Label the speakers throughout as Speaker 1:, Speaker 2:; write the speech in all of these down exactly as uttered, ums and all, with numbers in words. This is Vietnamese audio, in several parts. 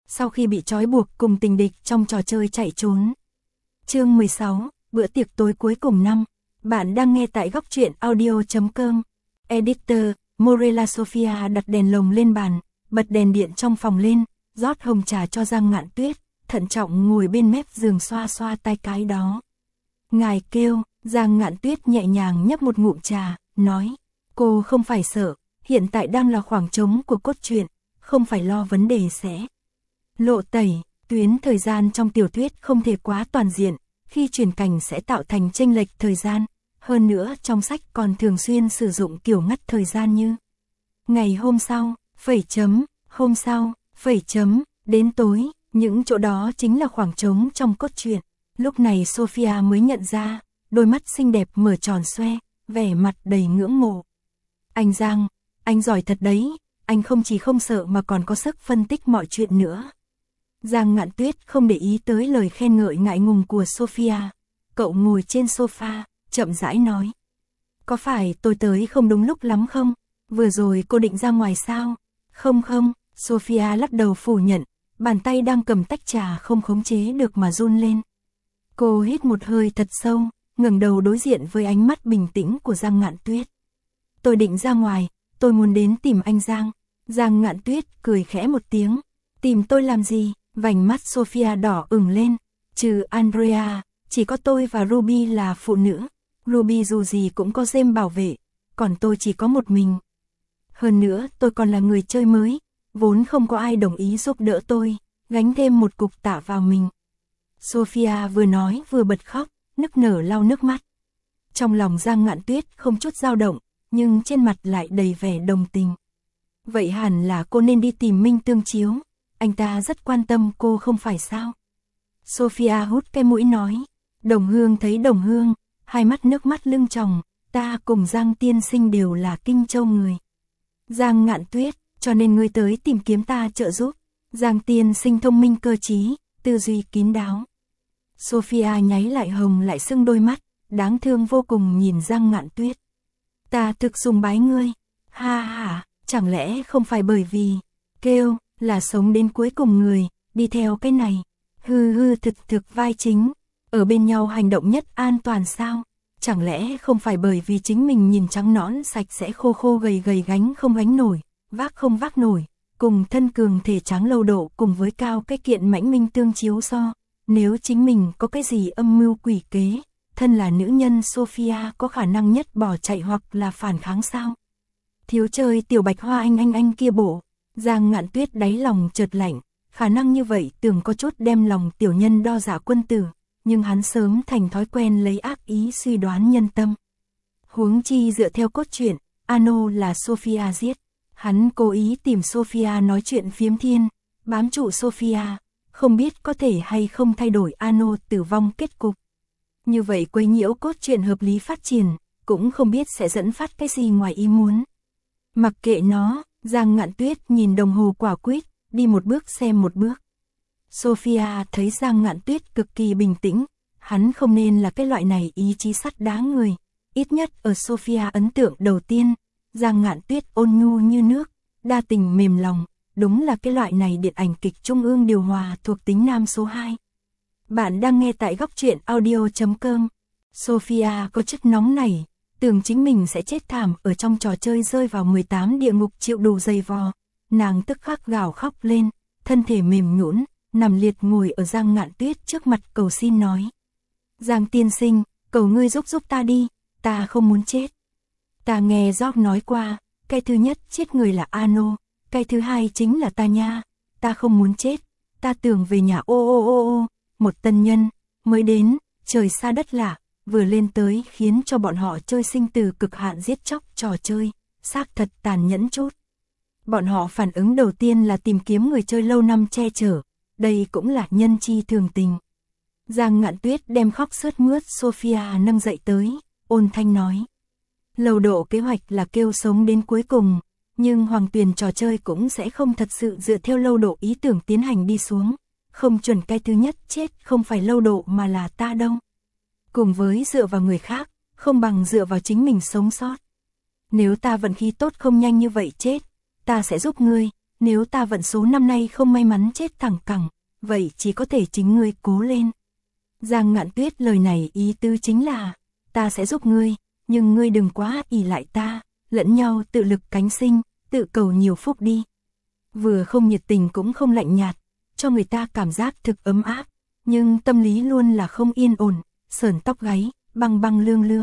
Speaker 1: sau khi bị trói buộc cùng tình địch trong trò chơi chạy trốn. Chương mười sáu, bữa tiệc tối cuối cùng năm. Bạn đang nghe tại góc truyện audio chấm com. Editor, Morella Sofia đặt đèn lồng lên bàn, bật đèn điện trong phòng lên, rót hồng trà cho Giang Ngạn Tuyết, thận trọng ngồi bên mép giường xoa xoa tay cái đó. Ngài kêu, Giang Ngạn Tuyết nhẹ nhàng nhấp một ngụm trà, nói, cô không phải sợ, hiện tại đang là khoảng trống của cốt truyện, không phải lo vấn đề sẽ lộ tẩy, tuyến thời gian trong tiểu thuyết không thể quá toàn diện, khi chuyển cảnh sẽ tạo thành chênh lệch thời gian, hơn nữa trong sách còn thường xuyên sử dụng kiểu ngắt thời gian như ngày hôm sau, phẩy chấm, hôm sau, phẩy chấm, đến tối, những chỗ đó chính là khoảng trống trong cốt truyện. Lúc này Sophia mới nhận ra, đôi mắt xinh đẹp mở tròn xoe, vẻ mặt đầy ngưỡng mộ. Anh Giang, anh giỏi thật đấy, anh không chỉ không sợ mà còn có sức phân tích mọi chuyện nữa. Giang Ngạn Tuyết không để ý tới lời khen ngợi ngại ngùng của Sophia. Cậu ngồi trên sofa, chậm rãi nói. Có phải tôi tới không đúng lúc lắm không? Vừa rồi cô định ra ngoài sao? Không không, Sophia lắc đầu phủ nhận, bàn tay đang cầm tách trà không khống chế được mà run lên. Cô hít một hơi thật sâu, ngẩng đầu đối diện với ánh mắt bình tĩnh của Giang Ngạn Tuyết. Tôi định ra ngoài, tôi muốn đến tìm anh Giang. Giang Ngạn Tuyết cười khẽ một tiếng. Tìm tôi làm gì? Vành mắt Sophia đỏ ửng lên. Trừ Andrea, chỉ có tôi và Ruby là phụ nữ. Ruby dù gì cũng có James bảo vệ, còn tôi chỉ có một mình. Hơn nữa tôi còn là người chơi mới, vốn không có ai đồng ý giúp đỡ tôi, gánh thêm một cục tạ vào mình. Sophia vừa nói vừa bật khóc, nức nở lau nước mắt. Trong lòng Giang Ngạn Tuyết không chút dao động, nhưng trên mặt lại đầy vẻ đồng tình. Vậy hẳn là cô nên đi tìm Minh Tương Chiếu, anh ta rất quan tâm cô không phải sao? Sophia hút cái mũi nói. Đồng Hương thấy Đồng Hương, hai mắt nước mắt lưng tròng, ta cùng Giang tiên sinh đều là Kinh Châu người. Giang Ngạn Tuyết, cho nên ngươi tới tìm kiếm ta trợ giúp. Giang tiên sinh thông minh cơ trí, tư duy kín đáo. Sophia nháy lại hồng lại sưng đôi mắt, đáng thương vô cùng nhìn Giang Ngạn Tuyết. Ta thực sùng bái ngươi. Ha ha, chẳng lẽ không phải bởi vì kêu là sống đến cuối cùng người, đi theo cái này. Hư hư thực thực vai chính, ở bên nhau hành động nhất an toàn sao? Chẳng lẽ không phải bởi vì chính mình nhìn trắng nõn sạch sẽ khô khô gầy gầy gánh không gánh nổi, vác không vác nổi, cùng thân cường thể trắng lâu độ cùng với cao cái kiện mãnh Minh Tương Chiếu so. Nếu chính mình có cái gì âm mưu quỷ kế, thân là nữ nhân Sophia có khả năng nhất bỏ chạy hoặc là phản kháng sao? Thiếu chơi tiểu bạch hoa anh anh anh kia bộ. Giang Ngạn Tuyết đáy lòng chợt lạnh, khả năng như vậy tưởng có chút đem lòng tiểu nhân đo giả quân tử, nhưng hắn sớm thành thói quen lấy ác ý suy đoán nhân tâm. Huống chi dựa theo cốt truyện, Ano là Sophia giết, hắn cố ý tìm Sophia nói chuyện phiếm thiên, bám trụ Sophia, không biết có thể hay không thay đổi Ano tử vong kết cục. Như vậy quấy nhiễu cốt truyện hợp lý phát triển, cũng không biết sẽ dẫn phát cái gì ngoài ý muốn. Mặc kệ nó, Giang Ngạn Tuyết nhìn đồng hồ quả quyết, đi một bước xem một bước. Sophia thấy Giang Ngạn Tuyết cực kỳ bình tĩnh, hắn không nên là cái loại này ý chí sắt đá người. Ít nhất ở Sophia ấn tượng đầu tiên, Giang Ngạn Tuyết ôn nhu như nước, đa tình mềm lòng, đúng là cái loại này điện ảnh kịch trung ương điều hòa thuộc tính nam số hai. Bạn đang nghe tại góc truyện audio chấm com. Sophia có chất nóng này, tưởng chính mình sẽ chết thảm ở trong trò chơi rơi vào mười tám địa ngục chịu đủ dày vò. Nàng tức khắc gào khóc lên, thân thể mềm nhũn, nằm liệt ngồi ở Giang Ngạn Tuyết trước mặt cầu xin nói. Giang tiên sinh, cầu ngươi giúp giúp ta đi, ta không muốn chết. Ta nghe George nói qua, cái thứ nhất chết người là Ano, cái thứ hai chính là ta nha, ta không muốn chết, ta tưởng về nhà ô ô ô ô, một tân nhân, mới đến, trời xa đất lạ, vừa lên tới khiến cho bọn họ chơi sinh tử cực hạn giết chóc trò chơi, xác thật tàn nhẫn chút. Bọn họ phản ứng đầu tiên là tìm kiếm người chơi lâu năm che chở, đây cũng là nhân chi thường tình. Giang Ngạn Tuyết đem khóc sướt mướt Sophia nâng dậy tới, ôn thanh nói. Lầu độ kế hoạch là kêu sống đến cuối cùng, nhưng hoàng tuyền trò chơi cũng sẽ không thật sự dựa theo lâu độ ý tưởng tiến hành đi xuống, không chuẩn cái thứ nhất chết không phải lâu độ mà là ta đâu. Cùng với dựa vào người khác, không bằng dựa vào chính mình sống sót. Nếu ta vận khí tốt không nhanh như vậy chết, ta sẽ giúp ngươi, nếu ta vận số năm nay không may mắn chết thẳng cẳng, vậy chỉ có thể chính ngươi cố lên. Giang Ngạn Tuyết lời này ý tứ chính là, ta sẽ giúp ngươi, nhưng ngươi đừng quá ỷ lại ta, lẫn nhau tự lực cánh sinh, tự cầu nhiều phúc đi. Vừa không nhiệt tình cũng không lạnh nhạt, cho người ta cảm giác thực ấm áp, nhưng tâm lý luôn là không yên ổn, sởn tóc gáy, băng băng lương lương.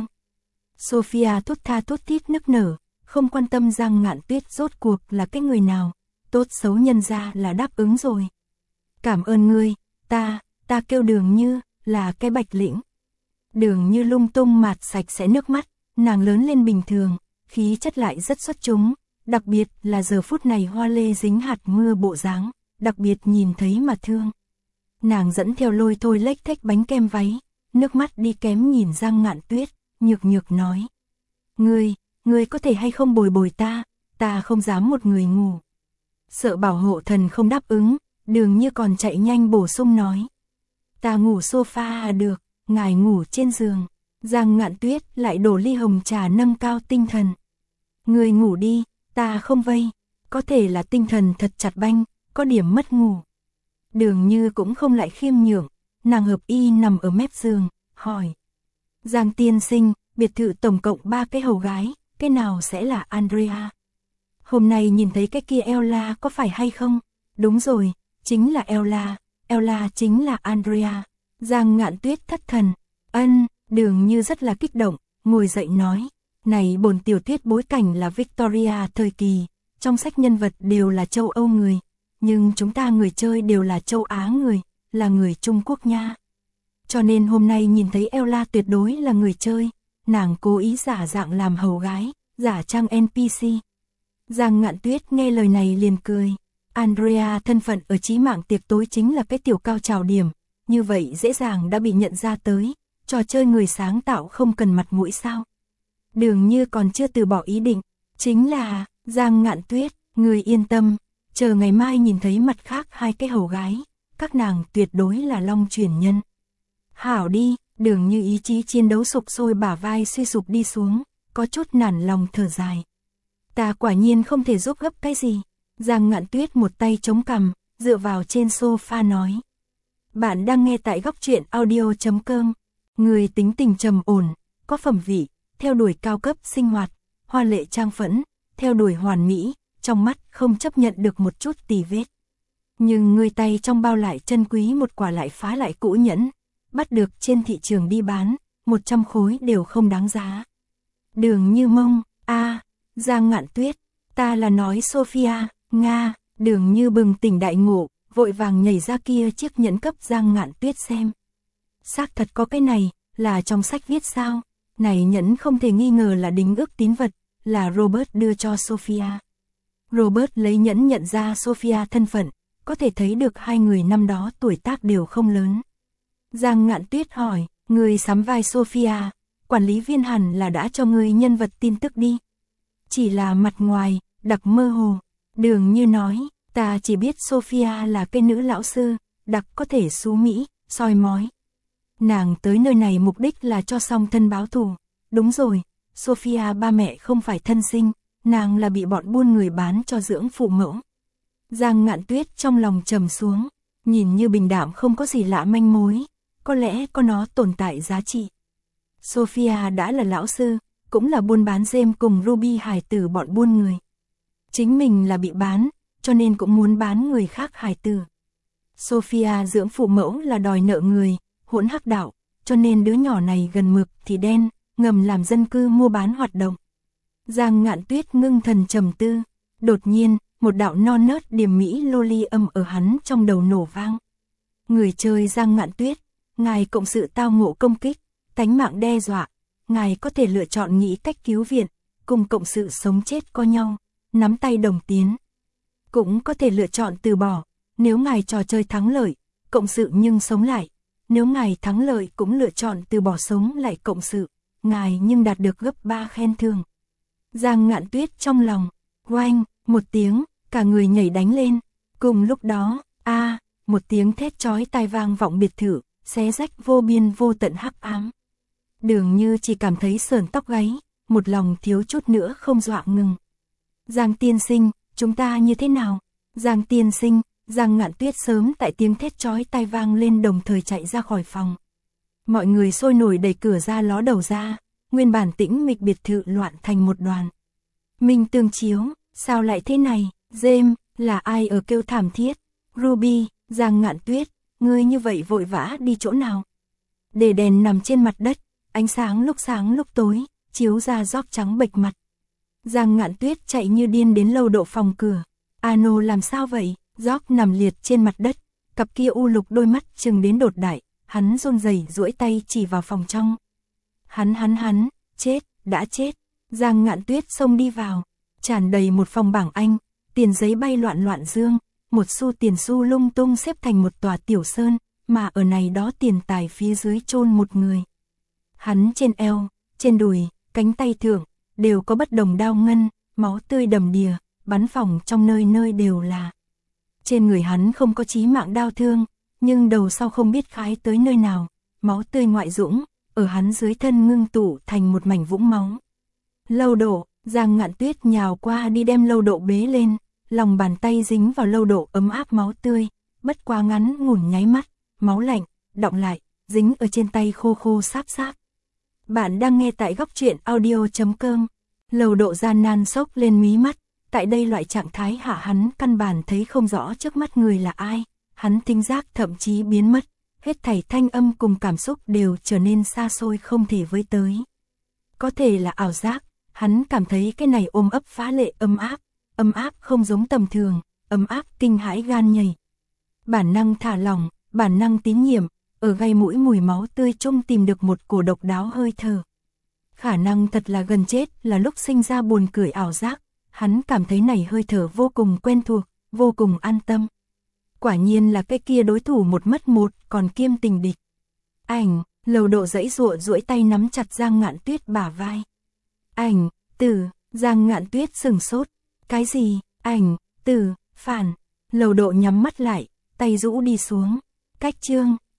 Speaker 1: Sophia thút tha thút thít nức nở, không quan tâm Giang Ngạn Tuyết rốt cuộc là cái người nào, tốt xấu nhân ra là đáp ứng rồi. Cảm ơn ngươi, ta, ta kêu Đường Như, là cái Bạch Lĩnh. Đường Như lung tung mạt sạch sẽ nước mắt, nàng lớn lên bình thường, khí chất lại rất xuất chúng, đặc biệt là giờ phút này hoa lê dính hạt mưa bộ dáng, đặc biệt nhìn thấy mà thương. Nàng dẫn theo lôi thôi lếch thếch bánh kem váy, nước mắt đi kém nhìn Giang Ngạn Tuyết, nhược nhược nói. Ngươi, ngươi có thể hay không bồi bồi ta, ta không dám một người ngủ. Sợ bảo hộ thần không đáp ứng, Đường Như còn chạy nhanh bổ sung nói. Ta ngủ sofa à được, ngài ngủ trên giường. Giang Ngạn Tuyết lại đổ ly hồng trà nâng cao tinh thần. Ngươi ngủ đi, ta không vây, có thể là tinh thần thật chặt banh, có điểm mất ngủ. Đường Như cũng không lại khiêm nhường, nàng hợp y nằm ở mép giường, hỏi. Giang tiên sinh, biệt thự tổng cộng ba cái hầu gái, cái nào sẽ là Andrea? Hôm nay nhìn thấy cái kia Ella có phải hay không? Đúng rồi, chính là Ella, Ella chính là Andrea. Giang Ngạn Tuyết thất thần, ân, Đường Như rất là kích động, ngồi dậy nói. Này bổn tiểu thuyết bối cảnh là Victoria thời kỳ, trong sách nhân vật đều là châu Âu người, nhưng chúng ta người chơi đều là châu Á người, là người Trung Quốc nha. Cho nên hôm nay nhìn thấy Ella tuyệt đối là người chơi, nàng cố ý giả dạng làm hầu gái, giả trang en pê xê. Giang Ngạn Tuyết nghe lời này liền cười. Andrea thân phận ở chí mạng tiệc tối chính là cái tiểu cao trào điểm, như vậy dễ dàng đã bị nhận ra tới, trò chơi người sáng tạo không cần mặt mũi sao. Đường Như còn chưa từ bỏ ý định, chính là, Giang Ngạn Tuyết, người yên tâm, chờ ngày mai nhìn thấy mặt khác hai cái hầu gái, các nàng tuyệt đối là long chuyển nhân. Hảo đi, Đường Như ý chí chiến đấu sục sôi bả vai suy sụp đi xuống, có chút nản lòng thở dài. Ta quả nhiên không thể giúp gấp cái gì. Giang Ngạn Tuyết một tay chống cằm, dựa vào trên sofa nói. Bạn đang nghe tại góc truyện audio chấm com. Người tính tình trầm ổn, có phẩm vị, theo đuổi cao cấp sinh hoạt, hoa lệ trang phẫn, theo đuổi hoàn mỹ, trong mắt không chấp nhận được một chút tì vết. Nhưng người tay trong bao lại chân quý một quả lại phá lại cũ nhẫn, bắt được trên thị trường đi bán, một trăm khối đều không đáng giá. Đường Như mông, a, Giang Ngạn Tuyết, ta là nói Sophia, Nga, Đường Như bừng tỉnh đại ngộ, vội vàng nhảy ra kia chiếc nhẫn cấp Giang Ngạn Tuyết xem. Xác thật có cái này, là trong sách viết sao? Này nhẫn không thể nghi ngờ là đính ước tín vật, là Robert đưa cho Sophia. Robert lấy nhẫn nhận ra Sophia thân phận, có thể thấy được hai người năm đó tuổi tác đều không lớn. Giang Ngạn Tuyết hỏi, người sắm vai Sophia, quản lý viên hẳn là đã cho người nhân vật tin tức đi. Chỉ là mặt ngoài, đặc mơ hồ. Đường Như nói, ta chỉ biết Sophia là cái nữ lão sư, đặc có thể xú Mỹ, soi mói. Nàng tới nơi này mục đích là cho song thân báo thù. Đúng rồi, Sophia ba mẹ không phải thân sinh, nàng là bị bọn buôn người bán cho dưỡng phụ mẫu. Giang Ngạn Tuyết trong lòng trầm xuống, nhìn như bình đạm không có gì lạ manh mối, có lẽ có nó tồn tại giá trị. Sophia đã là lão sư, cũng là buôn bán James cùng Ruby hài tử bọn buôn người. Chính mình là bị bán, cho nên cũng muốn bán người khác hài tử. Sophia dưỡng phụ mẫu là đòi nợ người, hỗn hắc đạo, cho nên đứa nhỏ này gần mực thì đen, ngầm làm dân cư mua bán hoạt động. Giang Ngạn Tuyết ngưng thần trầm tư, đột nhiên, một đạo non nớt điềm mỹ loli âm ở hắn trong đầu nổ vang. Người chơi Giang Ngạn Tuyết, ngài cộng sự tao ngộ công kích, tánh mạng đe dọa, ngài có thể lựa chọn nghĩ cách cứu viện, cùng cộng sự sống chết co nhau, nắm tay đồng tiến. Cũng có thể lựa chọn từ bỏ, nếu ngài trò chơi thắng lợi, cộng sự nhưng sống lại. Nếu ngài thắng lợi cũng lựa chọn từ bỏ sống lại cộng sự, ngài nhưng đạt được gấp ba khen thưởng. Giang Ngạn Tuyết trong lòng, oanh, một tiếng, cả người nhảy đánh lên. Cùng lúc đó, a, một tiếng thét chói tai vang vọng biệt thự, xé rách vô biên vô tận hắc ám. Đường Như chỉ cảm thấy sởn tóc gáy, một lòng thiếu chút nữa không dọa ngừng. Giang tiên sinh, chúng ta như thế nào? Giang tiên sinh, Giang Ngạn Tuyết sớm tại tiếng thét chói tai vang lên đồng thời chạy ra khỏi phòng. Mọi người sôi nổi đẩy cửa ra ló đầu ra, nguyên bản tĩnh mịch biệt thự loạn thành một đoàn. Minh Tương Chiếu, sao lại thế này? James, là ai ở kêu thảm thiết? Ruby, Giang Ngạn Tuyết, ngươi như vậy vội vã đi chỗ nào? Để đèn nằm trên mặt đất, ánh sáng lúc sáng lúc tối, chiếu ra gióc trắng bệch mặt. Giang Ngạn Tuyết chạy như điên đến lâu độ phòng cửa. Ano làm sao vậy? Gióc nằm liệt trên mặt đất, cặp kia u lục đôi mắt trừng đến đột đại, hắn run rẩy duỗi tay chỉ vào phòng trong. Hắn hắn hắn, chết, đã chết. Giang Ngạn Tuyết xông đi vào, tràn đầy một phòng bảng Anh, tiền giấy bay loạn loạn dương, một xu tiền xu lung tung xếp thành một tòa tiểu sơn, mà ở này đó tiền tài phía dưới chôn một người. Hắn trên eo, trên đùi, cánh tay thượng, đều có bất đồng đao ngân, máu tươi đầm đìa, bắn phỏng trong nơi nơi đều là. Trên người hắn không có chí mạng đao thương, nhưng đầu sau không biết khái tới nơi nào, máu tươi ngoại dũng, ở hắn dưới thân ngưng tụ thành một mảnh vũng máu. Lâu Độ, Giang Ngạn Tuyết nhào qua đi đem Lâu Độ bế lên, lòng bàn tay dính vào Lâu Độ ấm áp máu tươi, bất quá ngắn ngủn nháy mắt, máu lạnh, đọng lại, dính ở trên tay khô khô sáp sáp. Bạn đang nghe tại góc truyện audio chấm com. Lâu Độ gian nan sốc lên mí mắt, tại đây loại trạng thái hạ hắn căn bản thấy không rõ trước mắt người là ai, hắn thính giác thậm chí biến mất, hết thảy thanh âm cùng cảm xúc đều trở nên xa xôi không thể với tới. Có thể là ảo giác, hắn cảm thấy cái này ôm ấp phá lệ ấm áp, ấm áp không giống tầm thường, ấm áp kinh hãi gan nhảy. Bản năng thả lỏng, bản năng tín nhiệm, ở gai mũi mùi máu tươi chung tìm được một cổ độc đáo hơi thở. Khả năng thật là gần chết là lúc sinh ra buồn cười ảo giác, hắn cảm thấy này hơi thở vô cùng quen thuộc, vô cùng an tâm. Quả nhiên là cái kia đối thủ một mất một, còn kiêm tình địch. Ảnh, Lâu Độ dãy dụa duỗi tay nắm chặt Giang Ngạn Tuyết bả vai. Ảnh, tử, Giang Ngạn Tuyết sừng sốt. Cái gì? Ảnh, tử, phản. Lâu Độ nhắm mắt lại, tay rũ đi xuống. Cách chương.